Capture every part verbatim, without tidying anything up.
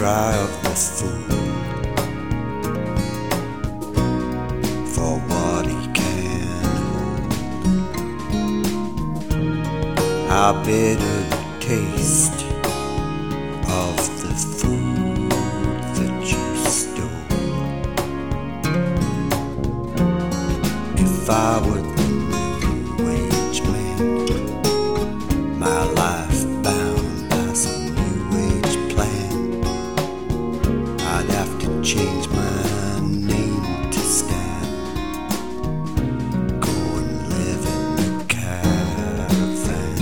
try of the fool for what he can hold. How bitter the taste of the food that you stole. If I were the new wage man, my life bound by some new age plan, I'd have to change my name to Stan. Go and live in the caravan.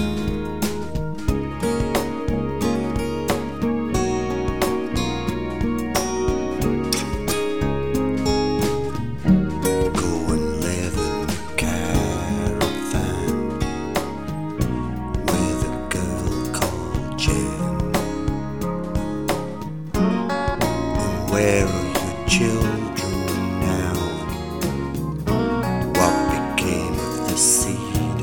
Go and live in the caravan with a girl called Jan. Where are your children now? What became of the seed?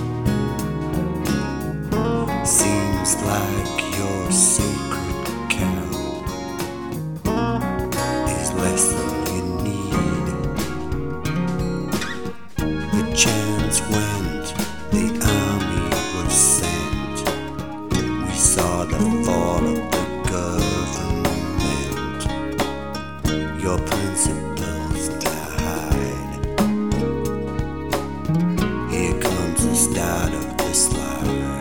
Seems like your sacred cow is less than you need. The chance went, the army was sent. We saw the fall of the government. Your principles died. Here comes the start of the slide.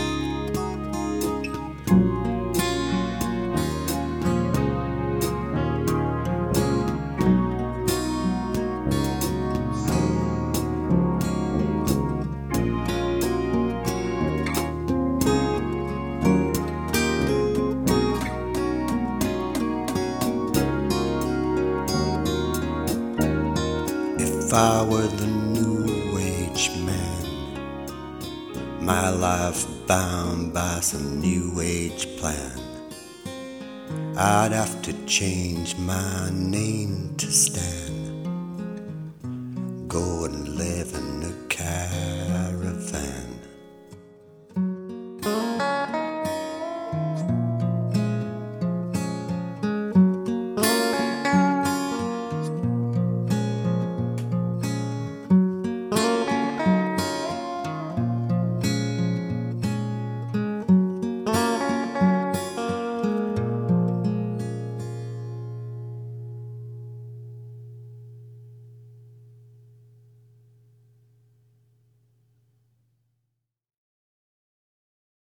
If I were the new age man, my life bound by some new age plan, I'd have to change my name to Stan. Go and